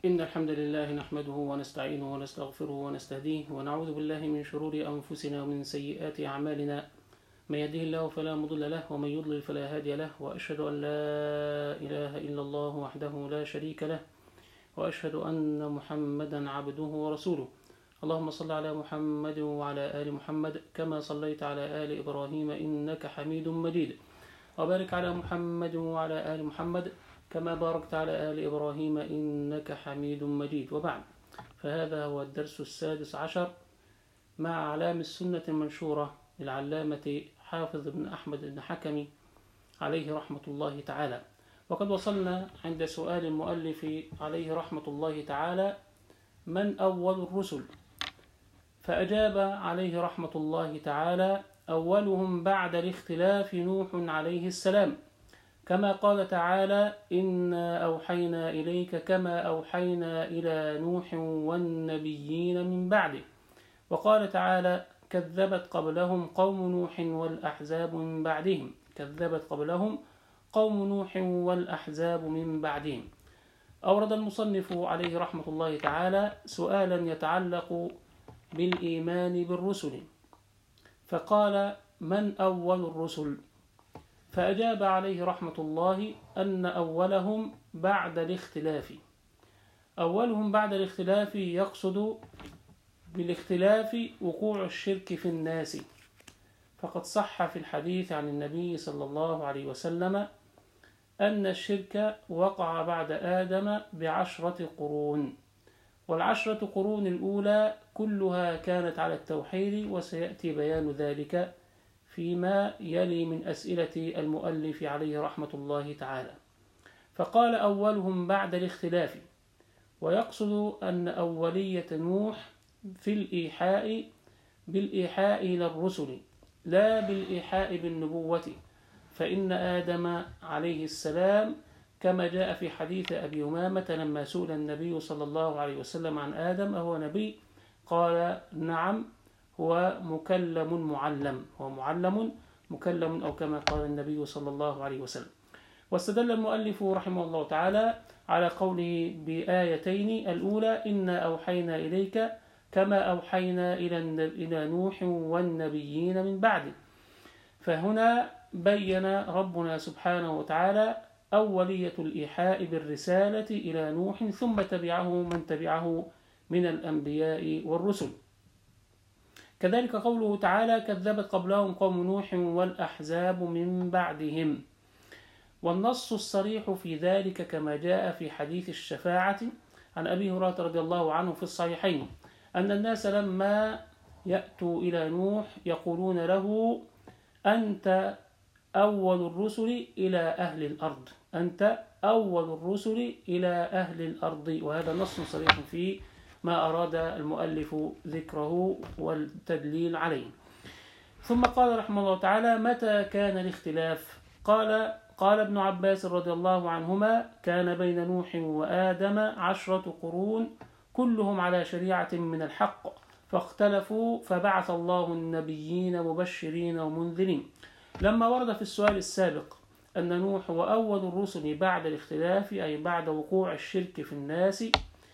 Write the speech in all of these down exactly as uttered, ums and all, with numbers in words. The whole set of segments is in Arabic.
إن الحمد لله نحمده ونستعينه ونستغفره ونستهديه ونعوذ بالله من شرور أنفسنا ومن سيئات أعمالنا. من يهده الله فلا مضل له ومن يضلل فلا هادي له، وأشهد أن لا إله إلا الله وحده لا شريك له، وأشهد أن محمدا عبده ورسوله. اللهم صل على محمد وعلى آل محمد كما صليت على آل إبراهيم إنك حميد مجيد، وبارك على محمد وعلى آل محمد كما باركت على آل إبراهيم إنك حميد مجيد. وبعد، فهذا هو الدرس السادس عشر مع أعلام السنة المنشورة للعلامة حافظ بن أحمد بن حكم عليه رحمة الله تعالى. وقد وصلنا عند سؤال المؤلف عليه رحمة الله تعالى: من أول الرسل؟ فأجاب عليه رحمة الله تعالى: أولهم بعد الاختلاف نوح عليه السلام، كما قال تعالى: إنا أوحينا إليك كما أوحينا إلى نوح والنبيين من بعده. وقال تعالى: كذبت قبلهم قوم نوح والأحزاب من بعدهم كذبت قبلهم قوم نوح والأحزاب من بعدهم. أورد المصنف عليه رحمة الله تعالى سؤالا يتعلق بالإيمان بالرسل، فقال: من أول الرسل؟ فأجاب عليه رحمة الله أن أولهم بعد الاختلاف. أولهم بعد الاختلاف يقصد بالاختلاف وقوع الشرك في الناس، فقد صح في الحديث عن النبي صلى الله عليه وسلم أن الشرك وقع بعد آدم بعشرة قرون، والعشرة قرون الأولى كلها كانت على التوحيد، وسيأتي بيان ذلك فيما يلي من أسئلة المؤلف عليه رحمة الله تعالى. فقال: أولهم بعد الاختلاف، ويقصد أن أولية نوح في الإيحاء بالإيحاء إلى الرسل، لا بالإيحاء بالنبوة، فإن آدم عليه السلام كما جاء في حديث أبي أمامة لما سئل النبي صلى الله عليه وسلم عن آدم: أهو نبي؟ قال: نعم، هو مكلم معلم هو معلم مكلم، أو كما قال النبي صلى الله عليه وسلم. واستدل المؤلف رحمه الله تعالى على قوله بآيتين: الأولى إنا أوحينا إليك كما أوحينا إلى نوح والنبيين من بعده. فهنا بين ربنا سبحانه وتعالى أولية الإيحاء بالرسالة إلى نوح، ثم تبعه من تبعه من الأنبياء والرسل. كذلك قوله تعالى: كذبت قبلهم قوم نوح والأحزاب من بعدهم. والنص الصريح في ذلك كما جاء في حديث الشفاعة عن أبي هريرة رضي الله عنه في الصحيحين أن الناس لما يأتوا إلى نوح يقولون له: أنت أول الرسل إلى أهل الأرض أنت أول الرسل إلى أهل الأرض. وهذا نص صريح في ما أراد المؤلف ذكره والتدليل عليه. ثم قال رحمه الله تعالى: متى كان الاختلاف؟ قال قال ابن عباس رضي الله عنهما: كان بين نوح وآدم عشرة قرون كلهم على شريعة من الحق، فاختلفوا فبعث الله النبيين مبشرين ومنذرين. لما ورد في السؤال السابق أن نوح هو أول الرسل بعد الاختلاف، أي بعد وقوع الشرك في الناس،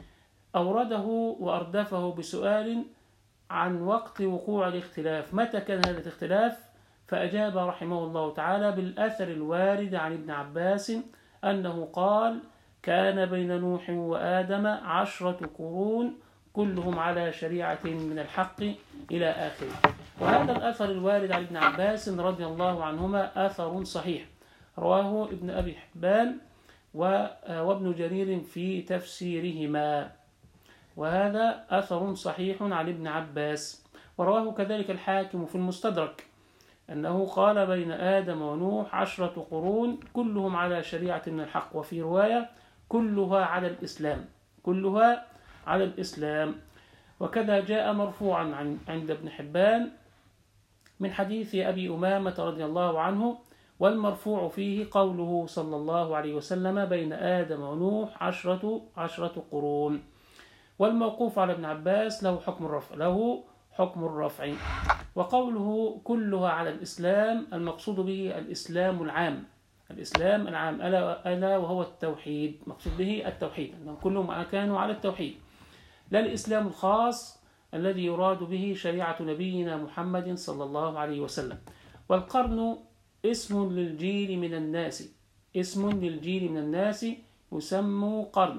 أورده وأردفه بسؤال عن وقت وقوع الاختلاف: متى كان هذا الاختلاف؟ فأجاب رحمه الله تعالى بالأثر الوارد عن ابن عباس أنه قال: كان بين نوح وآدم عشرة قرون كلهم على شريعة من الحق إلى آخره. وهذا الأثر الوارد عن ابن عباس رضي الله عنهما أثر صحيح، رواه ابن أبي حبان وابن جرير في تفسيرهما، وهذا أثر صحيح عن ابن عباس. ورواه كذلك الحاكم في المستدرك أنه قال: بين آدم ونوح عشرة قرون كلهم على شريعة من الحق، وفي رواية: كلها على الإسلام كلها على الإسلام. وكذا جاء مرفوعا عند ابن حبان من حديث أبي أمامة رضي الله عنه، والمرفوع فيه قوله صلى الله عليه وسلم: بين آدم ونوح عشرة عشرة قرون. والموقوف على ابن عباس له حكم الرفع له حكم الرفع. وقوله كلها على الإسلام المقصود به الإسلام العام الإسلام العام ألا, ألا وهو التوحيد، مقصود به التوحيد، أنهم كلهم كانوا على التوحيد، لا الإسلام الخاص الذي يراد به شريعة نبينا محمد صلى الله عليه وسلم. والقرن اسم للجيل من الناس، اسم للجيل من الناس يسمى قرن،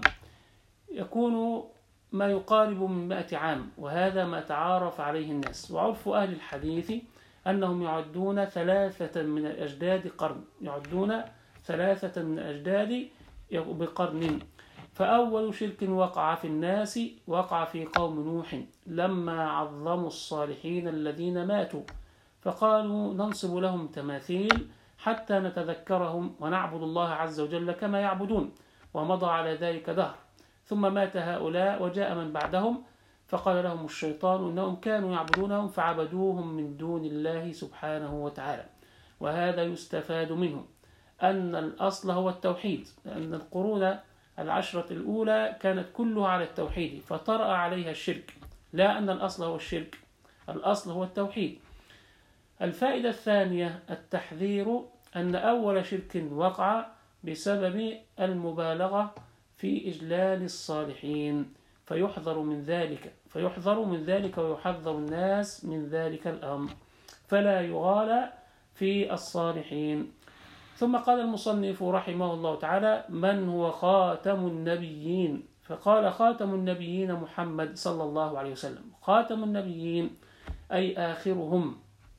يكون ما يقارب من مئة عام، وهذا ما تعارف عليه الناس. وعرف أهل الحديث أنهم يعدون ثلاثة من الأجداد قرن، يعدون ثلاثة من الأجداد بقرن. فأول شرك وقع في الناس وقع في قوم نوح لما عظموا الصالحين الذين ماتوا، فقالوا ننصب لهم تماثيل حتى نتذكرهم ونعبد الله عز وجل كما يعبدون، ومضى على ذلك دهر، ثم مات هؤلاء وجاء من بعدهم، فقال لهم الشيطان إنهم كانوا يعبدونهم فعبدوهم من دون الله سبحانه وتعالى. وهذا يستفاد منه أن الأصل هو التوحيد، لأن القرون العشرة الأولى كانت كلها على التوحيد فطرأ عليها الشرك، لا أن الأصل هو الشرك، الأصل هو التوحيد. الفائدة الثانية التحذير أن أول شرك وقع بسبب المبالغة في إجلال الصالحين، فيحذر من ذلك فيحذر من ذلك ويحذر الناس من ذلك الأمر، فلا يغالى في الصالحين. ثم قال المصنف رحمه الله تعالى: من هو خاتم النبيين؟ فقال: خاتم النبيين محمد صلى الله عليه وسلم. خاتم النبيين أي آخرهم،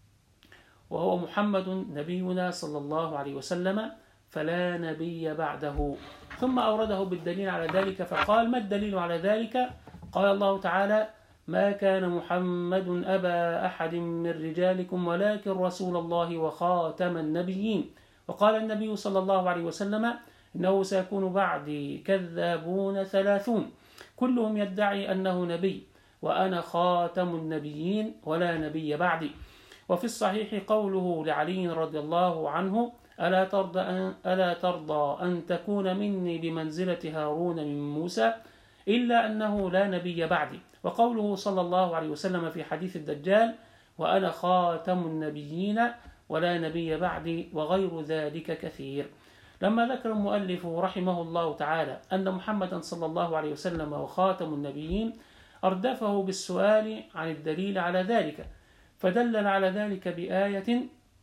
وهو محمد نبينا صلى الله عليه وسلم، فلا نبي بعده. ثم أورده بالدليل على ذلك، فقال: ما الدليل على ذلك؟ قال الله تعالى: ما كان محمد أبا أحد من رجالكم ولكن رسول الله وخاتم النبيين. وقال النبي صلى الله عليه وسلم: إنه سيكون بعدي كذابون ثلاثون كلهم يدعي أنه نبي، وأنا خاتم النبيين ولا نبي بعدي. وفي الصحيح قوله لعلي رضي الله عنه: ألا ترضى أن, ألا ترضى أن تكون مني بمنزلة هارون من موسى إلا أنه لا نبي بعدي. وقوله صلى الله عليه وسلم في حديث الدجال: وأنا خاتم النبيين ولا نبي بعدي، وغير ذلك كثير. لما ذكر المؤلف رحمه الله تعالى أن محمدا صلى الله عليه وسلم وخاتم النبيين، أردفه بالسؤال عن الدليل على ذلك، فدل على ذلك بآية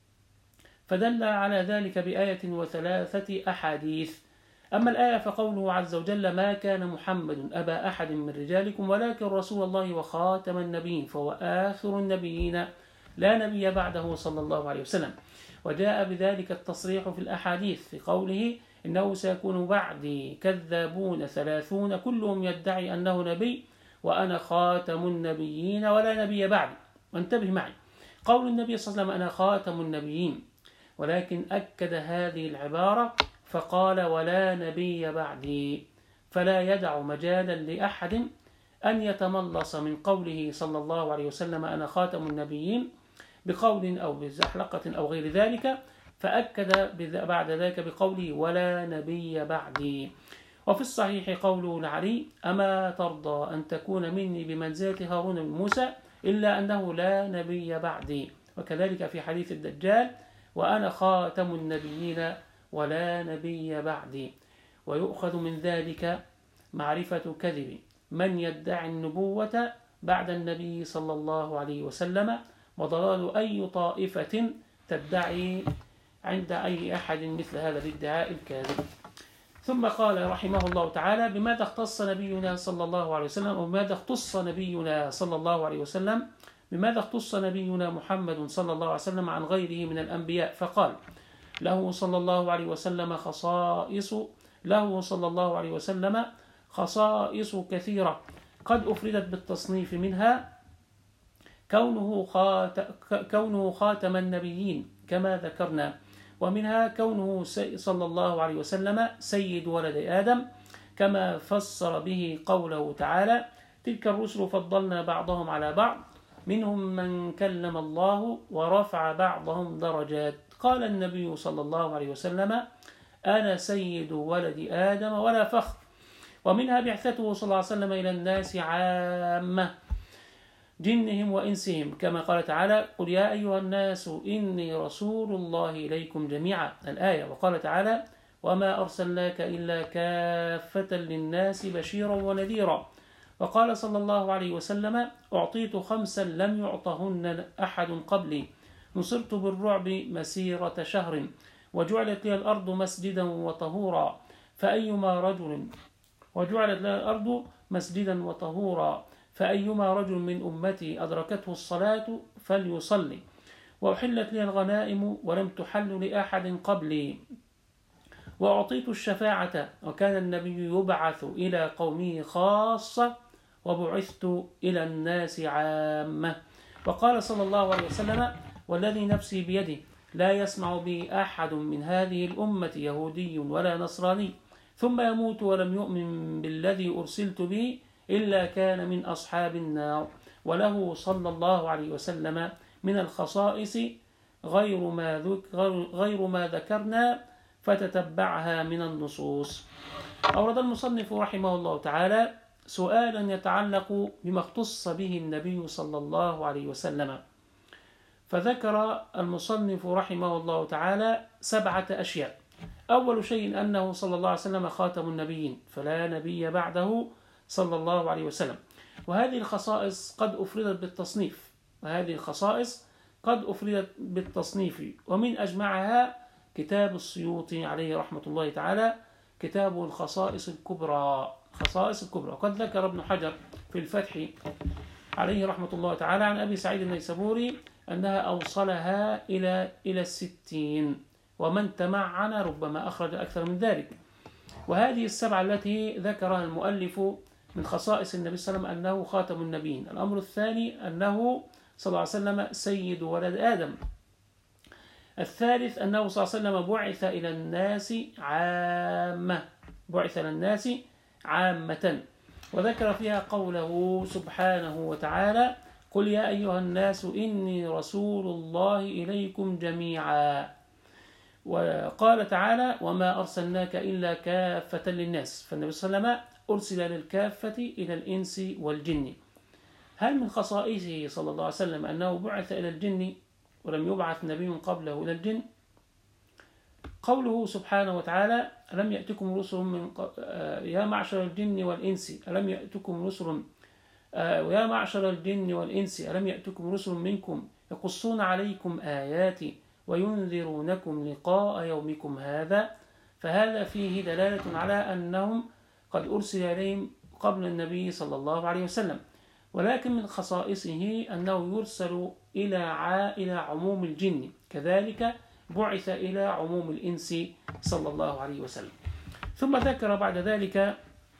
فدل على ذلك بآية وثلاثة أحاديث. أما الآية فقوله عز وجل: ما كان محمد أبا أحد من رجالكم ولكن رسول الله وخاتم النبيين، فهو آخر النبيين لا نبي بعده صلى الله عليه وسلم. وجاء بذلك التصريح في الأحاديث في قوله: إنه سيكون بعدي كذابون ثلاثون كلهم يدعي أنه نبي، وأنا خاتم النبيين ولا نبي بعدي. وانتبه معي، قول النبي صلى الله عليه وسلم: أنا خاتم النبيين، ولكن أكد هذه العبارة فقال: ولا نبي بعدي، فلا يدع مجالا لأحد أن يتملص من قوله صلى الله عليه وسلم: أنا خاتم النبيين بقول أو بزحلقة أو غير ذلك، فأكد بعد ذلك بقوله: ولا نبي بعدي. وفي الصحيح قوله لعلي: أما ترضى أن تكون مني بمنزلة هارون من موسى إلا أنه لا نبي بعدي. وكذلك في حديث الدجال: وأنا خاتم النبيين ولا نبي بعدي. ويؤخذ من ذلك معرفة كذب من يدعي النبوة بعد النبي صلى الله عليه وسلم، وضلال أي طائفة تدعي عند أي أحد مثل هذا الادعاء الكاذب. ثم قال رحمه الله تعالى: بماذا اختص نبينا صلى الله عليه وسلم، وبماذا اختص نبينا صلى الله عليه وسلم بماذا اختص نبينا محمد صلى الله عليه وسلم عن غيره من الأنبياء؟ فقال: له صلى الله عليه وسلم خصائص له صلى الله عليه وسلم خصائص كثيرة قد أفردت بالتصنيف، منها كونه خاتم, كونه خاتم النبيين كما ذكرنا، ومنها كونه صلى الله عليه وسلم سيد ولد آدم كما فسر به قوله تعالى: تلك الرسل فضلنا بعضهم على بعض منهم من كلم الله ورفع بعضهم درجات. قال النبي صلى الله عليه وسلم: أنا سيد ولد آدم ولا فخر. ومنها بعثته صلى الله عليه وسلم إلى الناس عامة، جنهم وإنسهم، كما قال تعالى: قل يا أيها الناس إني رسول الله إليكم جميعا، الآية. وقال تعالى: وما أرسلناك إلا كافة للناس بشيرا ونذيرا. وقال صلى الله عليه وسلم: أعطيت خمسا لم يعطهن أحد قبلي، نصرت بالرعب مسيرة شهر، وجعلت لي الأرض مسجدا وطهورا، فأيما رجل وجعلت لي الأرض مسجدا وطهورا فأيما رجل من أمتي أدركته الصلاة فليصلي، وأحلت لي الغنائم ولم تحل لأحد قبلي، وأعطيت الشفاعة، وكان النبي يبعث إلى قومه خاصة وبعثت إلى الناس عامة. وقال صلى الله عليه وسلم: والذي نفسي بيده لا يسمع بي أحد من هذه الأمة يهودي ولا نصراني ثم يموت ولم يؤمن بالذي أرسلت به إلا كان من أصحاب النار. وله صلى الله عليه وسلم من الخصائص غير ما, غير ما ذكرنا فتتبعها من النصوص. أورد المصنف رحمه الله تعالى سؤالا يتعلق بما اختص به النبي صلى الله عليه وسلم، فذكر المصنف رحمه الله تعالى سبعة أشياء. أول شيء أنه صلى الله عليه وسلم خاتم النبيين، فلا نبي بعده صلى الله عليه وسلم. وهذه الخصائص قد أفردت بالتصنيف وهذه الخصائص قد أفردت بالتصنيف ومن أجمعها كتاب السيوطي عليه رحمة الله تعالى، كتاب الخصائص الكبرى خصائص الكبرى. وقد ذكر ابن حجر في الفتح عليه رحمة الله تعالى عن أبي سعيد النيسابوري أنها أوصلها إلى إلى الستين، ومن تمعن ربما أخرج أكثر من ذلك. وهذه السبعة التي ذكرها المؤلف من خصائص النبي صلى الله عليه وسلم أنه خاتم النبيين. الأمر الثاني أنه صلى الله عليه وسلم سيد ولد آدم. الثالث أنه صلى الله عليه وسلم بعث إلى الناس عامة بعث إلى الناس عامة وذكر فيها قوله سبحانه وتعالى: قل يا أيها الناس إني رسول الله إليكم جميعا. وقال تعالى: وما أرسلناك إلا كافة للناس، فالنبي صلى الله عليه وسلم أرسل للكافة إلى الإنس والجن. هل من خصائصه صلى الله عليه وسلم أنه بعث إلى الجن ولم يبعث نبي قبله إلى الجن؟ قوله سبحانه وتعالى: ألم يأتكم رسل من ق... يا معشر الجن والإنس ألم يأتكم رسل ويا معشر الجن والإنس ألم يأتكم رسل منكم يقصون عليكم آياتي وينذرونكم لقاء يومكم هذا. فهذا فيه دلالة على أنهم قد أرسل إليهم قبل النبي صلى الله عليه وسلم. ولكن من خصائصه أنه يرسل إلى إلى عموم الجن، كذلك بعث إلى عموم الإنس صلى الله عليه وسلم. ثم ذكر بعد ذلك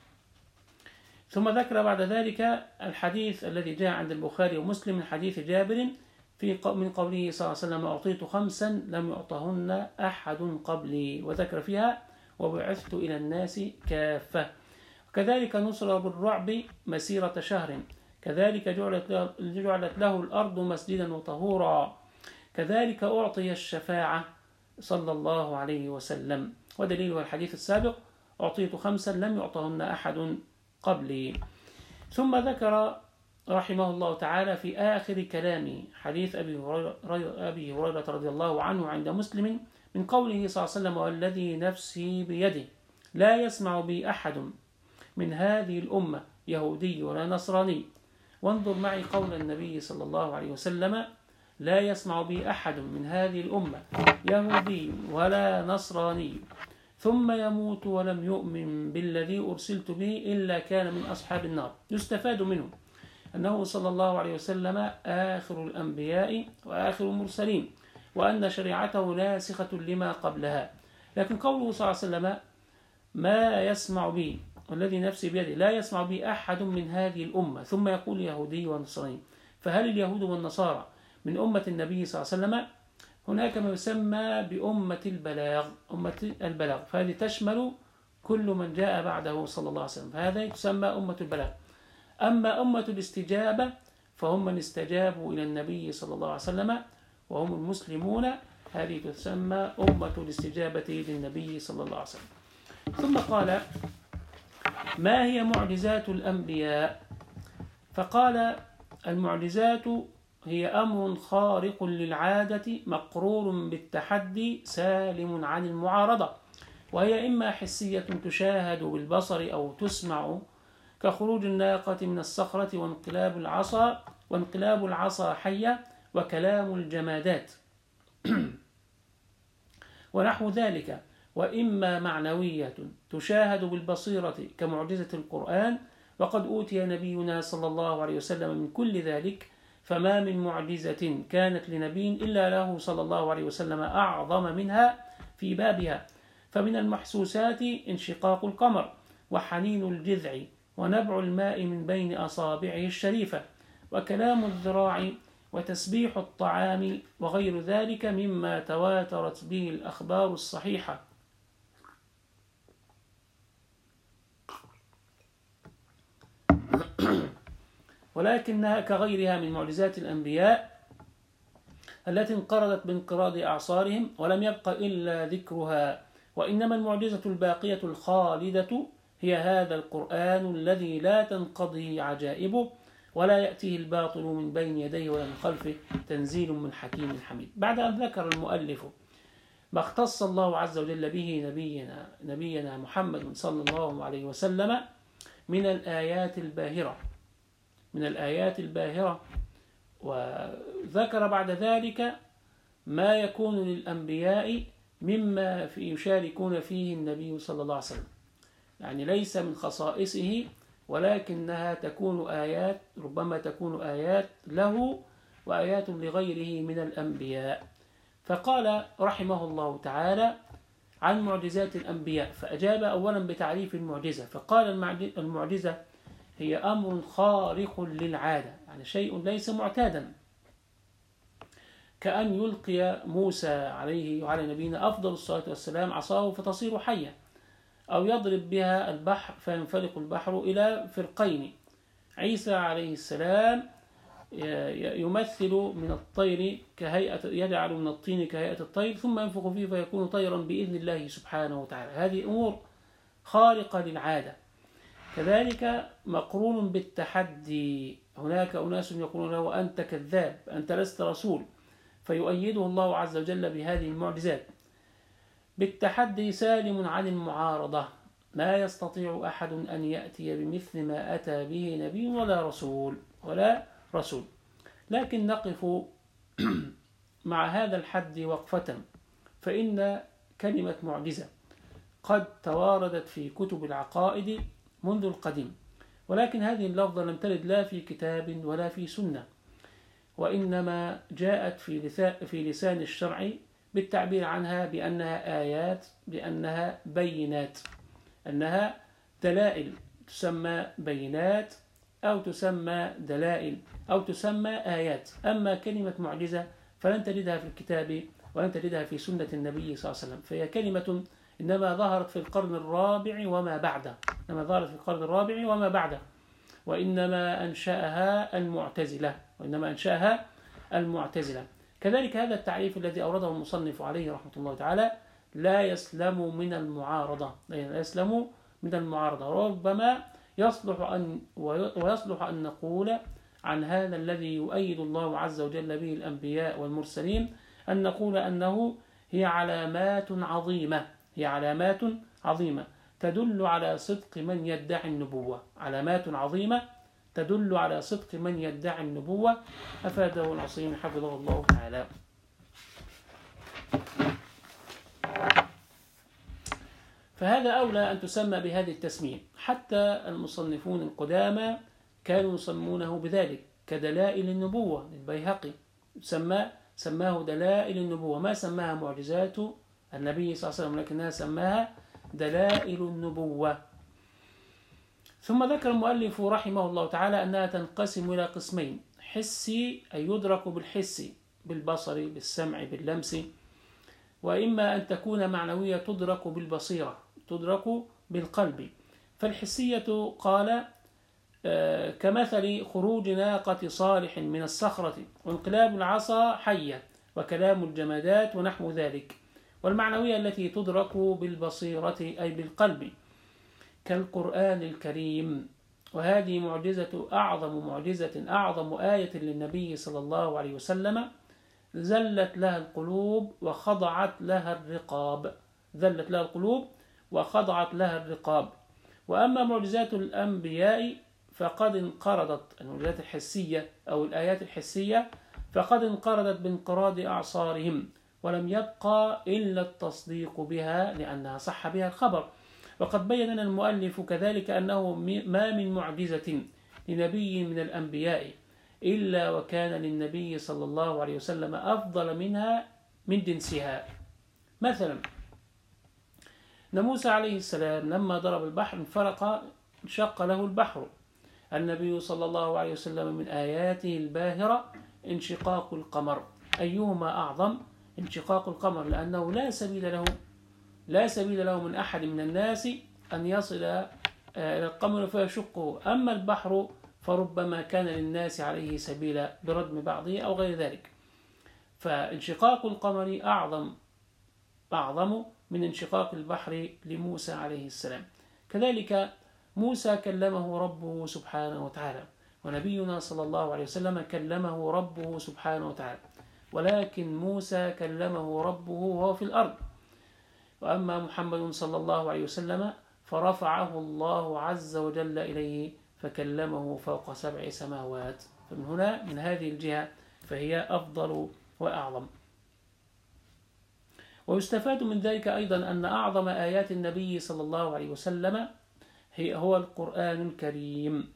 ثم ذكر بعد ذلك الحديث الذي جاء عند البخاري ومسلم من حديث جابر في من قوله صلى الله عليه وسلم: أعطيت خمسا لم يعطهن أحد قبلي، وذكر فيها: وبعثت إلى الناس كافة. وكذلك نصر بالرعب مسيرة شهر، كذلك جعلت جعلت له الأرض مسجدا وطهورا، كذلك أعطي الشفاعة صلى الله عليه وسلم. ودليلها الحديث السابق: أعطيت خمسا لم يعطهن أحد قبلي. ثم ذكر رحمه الله تعالى في آخر كلامه حديث أبي هريرة رضي الله عنه عند مسلم من قوله صلى الله عليه وسلم: والذي نفسي بيده لا يسمع بي أحد من هذه الأمة يهودي ولا نصراني. وانظر معي قول النبي صلى الله عليه وسلم: لا يسمع بي أحد من هذه الأمة يهودي ولا نصراني ثم يموت ولم يؤمن بالذي أرسلت به إلا كان من أصحاب النار. يستفاد منه أنه صلى الله عليه وسلم آخر الأنبياء وآخر المرسلين، وأن شريعته ناسخة لما قبلها. لكن قوله صلى الله عليه وسلم: ما يسمع بي والذي نفسي بيده لا يسمع بي أحد من هذه الأمة، ثم يقول يهودي ونصراني. فهل اليهود والنصارى من أمة النبي صلى الله عليه وسلم؟ هناك ما يسمى بأمة البلاغ أمة البلاغ فهذه تشمل كل من جاء بعده صلى الله عليه وسلم، فهذا تسمى أمة البلاغ. أما أمة الاستجابة فهم من استجابوا إلى النبي صلى الله عليه وسلم وهم المسلمون، هذه تسمى أمة الاستجابة للنبي صلى الله عليه وسلم. ثم قال: ما هي معجزات الأنبياء؟ فقال المعجزات هي أمر خارق للعادة مقرور بالتحدي سالم عن المعارضة، وهي إما حسية تشاهد بالبصر أو تسمع كخروج الناقة من الصخرة وانقلاب العصا وانقلاب العصا حية وكلام الجمادات ونحو ذلك، وإما معنوية تشاهد بالبصيرة كمعجزة القرآن، وقد أوتي نبينا صلى الله عليه وسلم من كل ذلك، فما من معجزة كانت لنبي إلا له صلى الله عليه وسلم أعظم منها في بابها. فمن المحسوسات انشقاق القمر وحنين الجذع ونبع الماء من بين أصابعه الشريفة وكلام الذراع وتسبيح الطعام وغير ذلك مما تواترت به الأخبار الصحيحة. ولكنها كغيرها من معجزات الأنبياء التي انقرضت بانقراض أعصارهم ولم يبق إلا ذكرها، وإنما المعجزة الباقية الخالدة هي هذا القرآن الذي لا تنقضي عجائبه ولا يأتيه الباطل من بين يديه ولا من خلفه، تنزيل من حكيم حميد. بعد أن ذكر المؤلف ما اختص الله عز وجل به نبينا, نبينا محمد صلى الله عليه وسلم من الآيات الباهرة من الآيات الباهرة وذكر بعد ذلك ما يكون للأنبياء مما في يشاركون فيه النبي صلى الله عليه وسلم، يعني ليس من خصائصه ولكنها تكون آيات، ربما تكون آيات له وآيات لغيره من الأنبياء. فقال رحمه الله تعالى عن معجزات الأنبياء، فأجاب أولا بتعريف المعجزة، فقال المعجزة هي أمر خارق للعادة، يعني شيء ليس معتادا، كأن يلقي موسى عليه وعلى نبينا أفضل الصلاة والسلام عصاه فتصير حية، أو يضرب بها البحر فينفلق البحر إلى فرقين. عيسى عليه السلام يمثل من الطير كهيئة، يجعل من الطين كهيئة الطير ثم ينفخ فيه فيكون طيرا بإذن الله سبحانه وتعالى. هذه أمور خارقة للعادة. كذلك مقرون بالتحدي، هناك أناس يقولون له أنت كذاب، أنت لست رسول، فيؤيده الله عز وجل بهذه المعجزات. بالتحدي سالم عن المعارضة، ما يستطيع أحد أن يأتي بمثل ما أتى به نبي ولا رسول ولا رسول. لكن نقف مع هذا الحد وقفة، فإن كلمة معجزة قد تواردت في كتب العقائد منذ القديم، ولكن هذه اللفظة لم ترد لا في كتاب ولا في سنة، وإنما جاءت في لسان الشرع بالتعبير عنها بأنها آيات، بأنها بينات، أنها دلائل، تسمى بينات أو تسمى دلائل أو تسمى آيات. أما كلمة معجزة فلن تجدها في الكتاب ولن تجدها في سنة النبي صلى الله عليه وسلم، فهي كلمة إنما ظهرت في القرن الرابع وما بعده، إنما ظهرت في القرن الرابع وما بعده، وإنما أنشأها المعتزلة وإنما أنشأها المعتزلة. كذلك هذا التعريف الذي أورده المصنف عليه رحمة الله تعالى لا يسلم من المعارضة، لا يسلم من المعارضة. ربما يصلح أن ويصلح أن نقول عن هذا الذي يؤيد الله عز وجل به الأنبياء والمرسلين أن نقول أنه هي علامات عظيمة، هي علامات عظيمة تدل على صدق من يدعي النبوة، علامات عظيمة تدل على صدق من يدعي النبوة. أفاده العصيم حفظه الله تعالى. فهذا أولى أن تسمى بهذه التسمية، حتى المصنفون القدامى كانوا يسمونه بذلك كدلائل النبوة. البيهقي سمى سماه دلائل النبوة، ما سماها معجزات النبي صلى الله عليه وسلم، لكنها سماها دلائل النبوة. ثم ذكر المؤلف رحمه الله تعالى أنها تنقسم إلى قسمين: حسي أي يدرك بالحس، بالبصر، بالسمع، باللمس، وإما أن تكون معنوية تدرك بالبصيرة، تدرك بالقلب. فالحسية قال كمثل خروج ناقة صالح من الصخرة وانقلاب العصا حية وكلام الجمادات ونحو ذلك. والمعنوية التي تدرك بالبصيرة أي بالقلب كالقرآن الكريم وهذه معجزة أعظم معجزة أعظم آية للنبي صلى الله عليه وسلم، ذلت لها القلوب وخضعت لها الرقاب ذلت لها القلوب وخضعت لها الرقاب. وأما معجزات الأنبياء فقد انقرضت، المعجزات الحسية أو الآيات الحسية فقد انقرضت بانقراض أعصارهم، ولم يبقى إلا التصديق بها لأنها صح بها الخبر. وقد بين لنا المؤلف كذلك أنه ما من معجزة لنبي من الأنبياء إلا وكان للنبي صلى الله عليه وسلم أفضل منها من جنسها. مثلا أن موسى عليه السلام لما ضرب البحر انفرق انشق له البحر. النبي صلى الله عليه وسلم من آياته الباهرة انشقاق القمر. أيهما أعظم؟ انشقاق القمر، لأنه لا سبيل له لا سبيل له من أحد من الناس أن يصل إلى القمر فيشقه. أما البحر فربما كان للناس عليه سبيل بردم بعضه أو غير ذلك. فانشقاق القمر أعظم أعظم من انشقاق البحر لموسى عليه السلام. كذلك موسى كلمه ربه سبحانه وتعالى، ونبينا صلى الله عليه وسلم كلمه ربه سبحانه وتعالى، ولكن موسى كلمه ربه وهو في الأرض. وأما محمد صلى الله عليه وسلم فرفعه الله عز وجل إليه فكلمه فوق سبع سماوات. فمن هنا من هذه الجهة فهي أفضل وأعظم. ويستفاد من ذلك أيضا أن أعظم آيات النبي صلى الله عليه وسلم هي هو القرآن الكريم.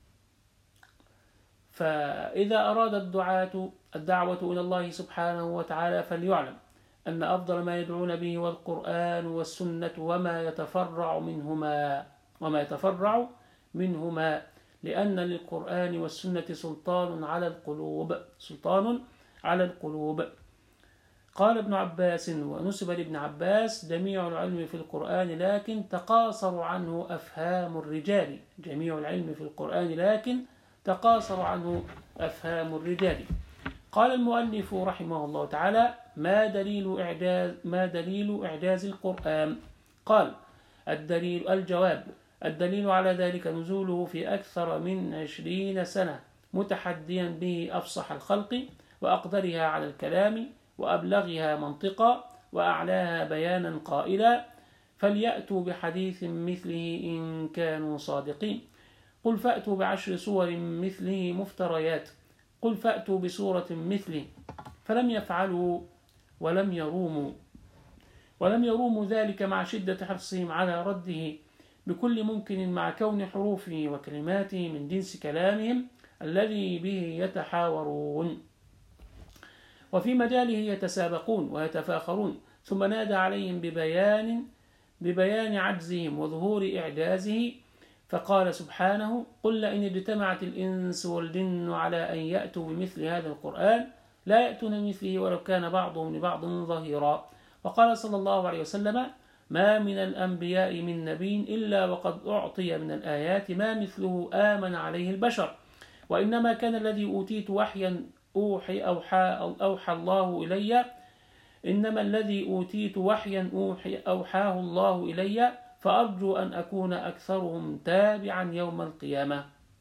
فإذا أراد الدعاة الدعوة إلى الله سبحانه وتعالى فليعلم أن أفضل ما يدعون به هو القرآن والسنة وما يتفرع منهما وما يتفرع منهما لأن للقرآن والسنة سلطان على القلوب سلطان على القلوب. قال ابن عباس ونسب لابن عباس: جميع العلم في القرآن لكن تقاصر عنه أفهام الرجال جميع العلم في القرآن لكن تقاصر عنه أفهام الرجال. قال المؤلف رحمه الله تعالى: ما دليل إعجاز ما دليل إعجاز القرآن؟ قال: الدليل الجواب الدليل على ذلك نزوله في أكثر من عشرين سنة متحديا به أفصح الخلق وأقدرها على الكلام وأبلغها منطقا وأعلاها بيانا قائلا: فليأتوا بحديث مثله إن كانوا صادقين. قل فأتوا بعشر صور مثله مفتريات قل فأتوا بسورة مثله. فلم يفعلوا ولم يروموا ولم يروموا ذلك مع شدة حرصهم على رده بكل ممكن مع كون حروفه وكلماته من جنس كلامهم الذي به يتحاورون وفي مجاله يتسابقون ويتفاخرون. ثم نادى عليهم ببيان ببيان عجزهم وظهور إعجازه فقال سبحانه: قل لئن اجتمعت الإنس والجن على أن يأتوا بمثل هذا القرآن لا يأتون بمثله ولو كان بعضهم لبعض ظهيرا. وقال صلى الله عليه وسلم: ما من الأنبياء من نبي إلا وقد أعطي من الآيات ما مثله آمن عليه البشر، وإنما كان الذي أوتيت وحيا أوحي أوحى, أوحى الله إلي إنما الذي أوتيت وحيا أوحي أوحاه الله إلي فأرجو أن أكون أكثرهم تابعا يوم القيامة.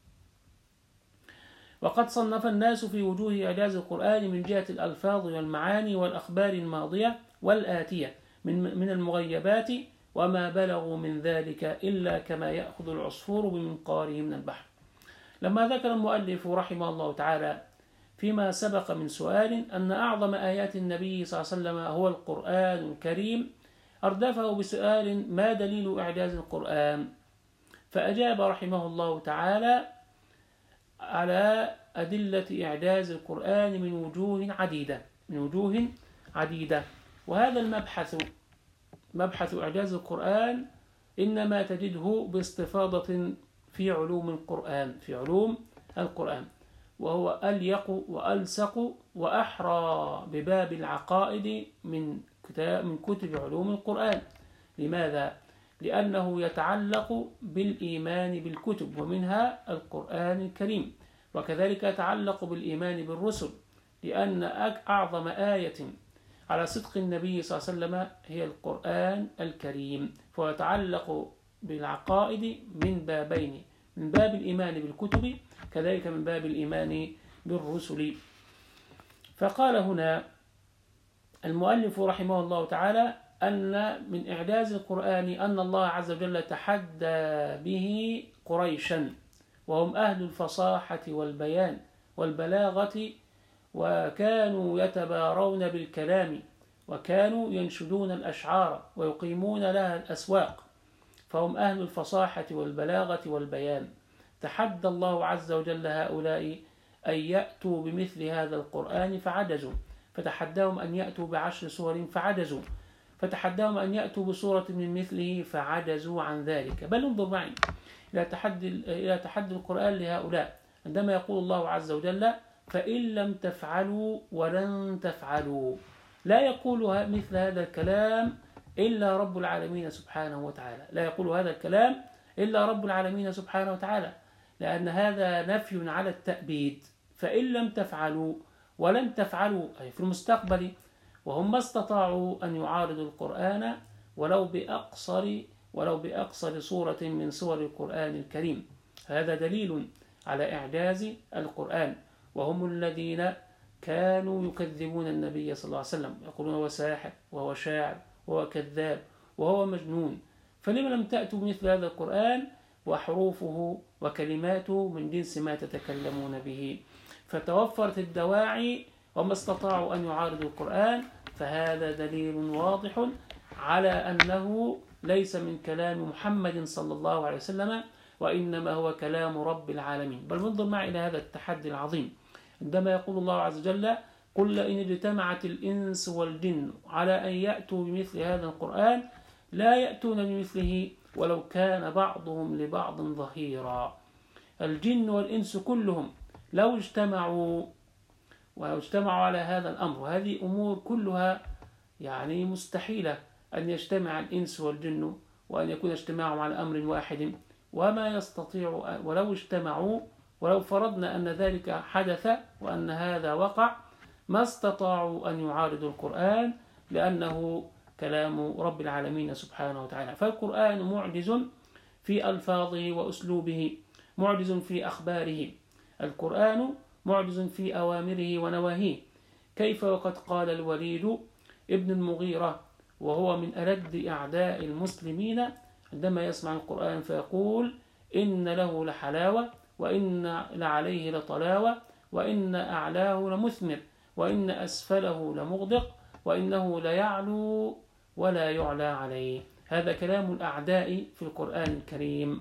وقد صنف الناس في وجوه إعجاز القرآن من جهة الألفاظ والمعاني والأخبار الماضية والآتية من من المغيبات وما بلغوا من ذلك إلا كما يأخذ العصفور بمنقاره من البحر. لما ذكر المؤلف رحمه الله تعالى فيما سبق من سؤال أن أعظم آيات النبي صلى الله عليه وسلم هو القرآن الكريم، أردفه بسؤال: ما دليل إعجاز القرآن؟ فأجاب رحمه الله تعالى على أدلة إعجاز القرآن من وجوه عديدة من وجوه عديدة وهذا المبحث مبحث إعجاز القرآن إنما تجده باستفاضة في علوم القرآن في علوم القرآن وهو أليق وألصق وأحرى بباب العقائد من كتاب من كتب علوم القرآن. لماذا؟ لأنه يتعلق بالإيمان بالكتب ومنها القرآن الكريم، وكذلك يتعلق بالإيمان بالرسل، لأن أعظم آية على صدق النبي صلى الله عليه وسلم هي القرآن الكريم، فيتعلق بالعقائد من بابين: من باب الإيمان بالكتب كذلك من باب الإيمان بالرسل. فقال هنا المؤلف رحمه الله تعالى أن من إعجاز القرآن أن الله عز وجل تحدى به قريشا وهم أهل الفصاحة والبيان والبلاغة، وكانوا يتبارون بالكلام، وكانوا ينشدون الأشعار ويقيمون لها الأسواق، فهم أهل الفصاحة والبلاغة والبيان. تحدى الله عز وجل هؤلاء أن يأتوا بمثل هذا القرآن فعجزوا، فتحداهم أن يأتوا بعشر سور فعجزوا، فتحداهم أن يأتوا بسورة من مثله فعجزوا عن ذلك. بل انظر معي إلى تحدي إلى تحدي القرآن لهؤلاء عندما يقول الله عز وجل فإن لم تفعلوا ولن تفعلوا. لا يقول مثل هذا الكلام إلا رب العالمين سبحانه وتعالى، لا يقول هذا الكلام إلا رب العالمين سبحانه وتعالى، لأن هذا نفي على التأبيد. فإن لم تفعلوا ولن تفعلوا أي في المستقبل، وهم ما استطاعوا أن يعارضوا القرآن ولو بأقصر ولو بأقصر صورة من صور القرآن الكريم. هذا دليل على إعجاز القرآن. وهم الذين كانوا يكذبون النبي صلى الله عليه وسلم، يقولون هو ساحر وهو شاعر وهو كذاب وهو مجنون. فلما لم تأتوا بمثل هذا القرآن وحروفه وكلماته من جنس ما تتكلمون به؟ فتوفرت الدواعي وما استطاعوا أن يعارضوا القرآن، فهذا دليل واضح على أنه ليس من كلام محمد صلى الله عليه وسلم، وإنما هو كلام رب العالمين. بل انظر معي إلى هذا التحدي العظيم عندما يقول الله عز وجل قل إن اجتمعت الإنس والجن على أن يأتوا بمثل هذا القرآن لا يأتون بمثله ولو كان بعضهم لبعض ظهيرا. الجن والإنس كلهم لو اجتمعوا ولو اجتمعوا على هذا الأمر، وهذه أمور كلها يعني مستحيلة أن يجتمع الإنس والجن وأن يكون اجتماعهم على أمر واحد، وما يستطيع ولو اجتمعوا ولو فرضنا أن ذلك حدث وأن هذا وقع ما استطاعوا أن يعارضوا القرآن، لأنه كلام رب العالمين سبحانه وتعالى. فالقرآن معجز في ألفاظه وأسلوبه، معجز في أخباره، القرآن معجز في أوامره ونواهيه. كيف وقد قال الوليد ابن المغيرة وهو من ألد أعداء المسلمين عندما يسمع القرآن فيقول إن له لحلاوة وإن لعليه لطلاوة وإن أعلاه لمثمر وإن أسفله لمغدق وإنه ليعلو ولا يعلى عليه. هذا كلام الأعداء في القرآن الكريم.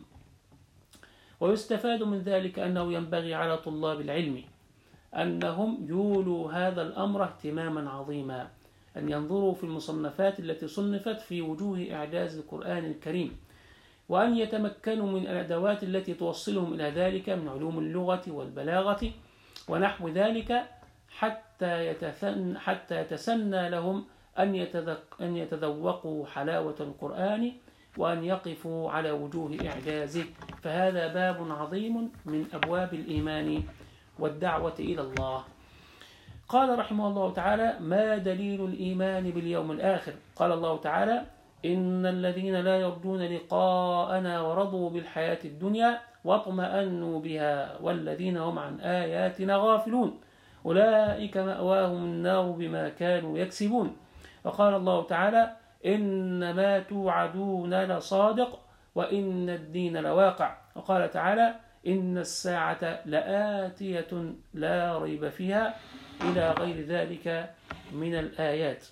ويستفاد من ذلك أنه ينبغي على طلاب العلم أنهم يولوا هذا الأمر اهتماما عظيما، أن ينظروا في المصنفات التي صنفت في وجوه إعجاز القرآن الكريم، وأن يتمكنوا من الأدوات التي توصلهم إلى ذلك من علوم اللغة والبلاغة ونحو ذلك، حتى يتثن حتى يتسنى لهم أن أن يتذوقوا حلاوة القرآن وأن يقفوا على وجوه إعجازه. فهذا باب عظيم من أبواب الإيمان والدعوة إلى الله. قال رحمه الله تعالى ما دليل الإيمان باليوم الآخر؟ قال الله تعالى إن الذين لا يرجون لقاءنا ورضوا بالحياة الدنيا واطمأنوا بها والذين هم عن آياتنا غافلون أولئك مأواهم النار بما كانوا يكسبون. وقال الله تعالى إنما توعدون لصادق وإن الدين لواقع. وقال تعالى إن الساعة لآتية لا ريب فيها إلى غير ذلك من الآيات.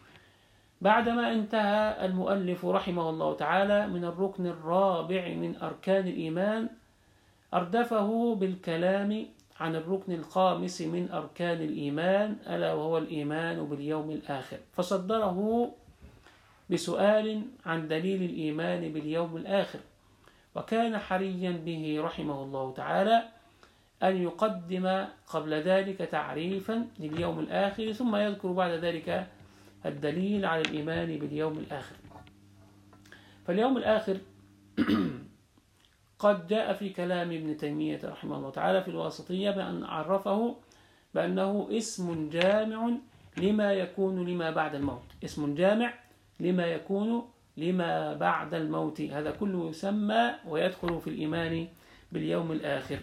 بعدما انتهى المؤلف رحمه الله تعالى من الركن الرابع من أركان الإيمان، أردفه بالكلام عن الركن الخامس من أركان الإيمان ألا وهو الإيمان باليوم الآخر، فصدره بسؤال عن دليل الإيمان باليوم الآخر. وكان حريا به رحمه الله تعالى أن يقدم قبل ذلك تعريفا لليوم الآخر ثم يذكر بعد ذلك الدليل على الإيمان باليوم الآخر. فاليوم الآخر قد جاء في كلام ابن تيمية رحمه الله تعالى في الواسطية بأن عرفه بأنه اسم جامع لما يكون لما بعد الموت، اسم جامع لما يكون لما بعد الموت. هذا كله يسمى ويدخل في الإيمان باليوم الآخر.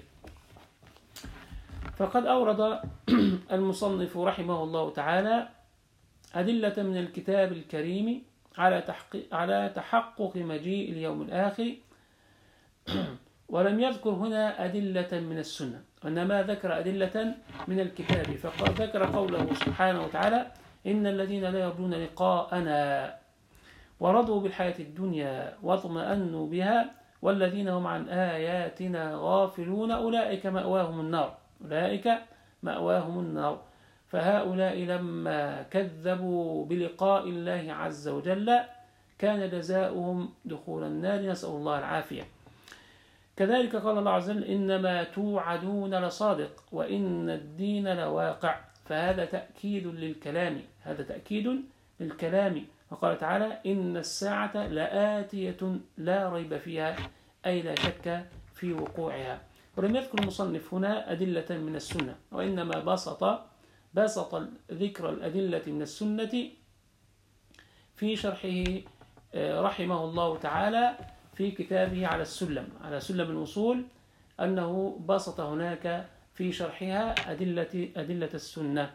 فقد أورد المصنف رحمه الله تعالى أدلة من الكتاب الكريم على تحقيق على تحقق مجيء اليوم الآخر، ولم يذكر هنا أدلة من السنة، وإنما ذكر أدلة من الكتاب. فقد ذكر قوله سبحانه وتعالى: إن الذين لا يرجون لقاءنا ورضوا بالحياة الدنيا واطمأنوا بها والذين هم عن آياتنا غافلون أولئك مأواهم النار أولئك مأواهم النار. فهؤلاء لما كذبوا بلقاء الله عز وجل كان جزاؤهم دخول النار، نسأل الله العافية. كذلك قال الله عز وجل: إنما توعدون لصادق وإن الدين لواقع. فهذا تأكيد للكلام هذا تأكيد للكلام وقال تعالى: إن الساعة لآتية لا ريب فيها، أي لا شك في وقوعها. ولم يذكر المصنف هنا أدلة من السنة، وإنما بسط بسط ذكر الأدلة من السنة في شرحه رحمه الله تعالى في كتابه على السلم على سلم الوصول، أنه بسط هناك في شرحها أدلة أدلة السنة.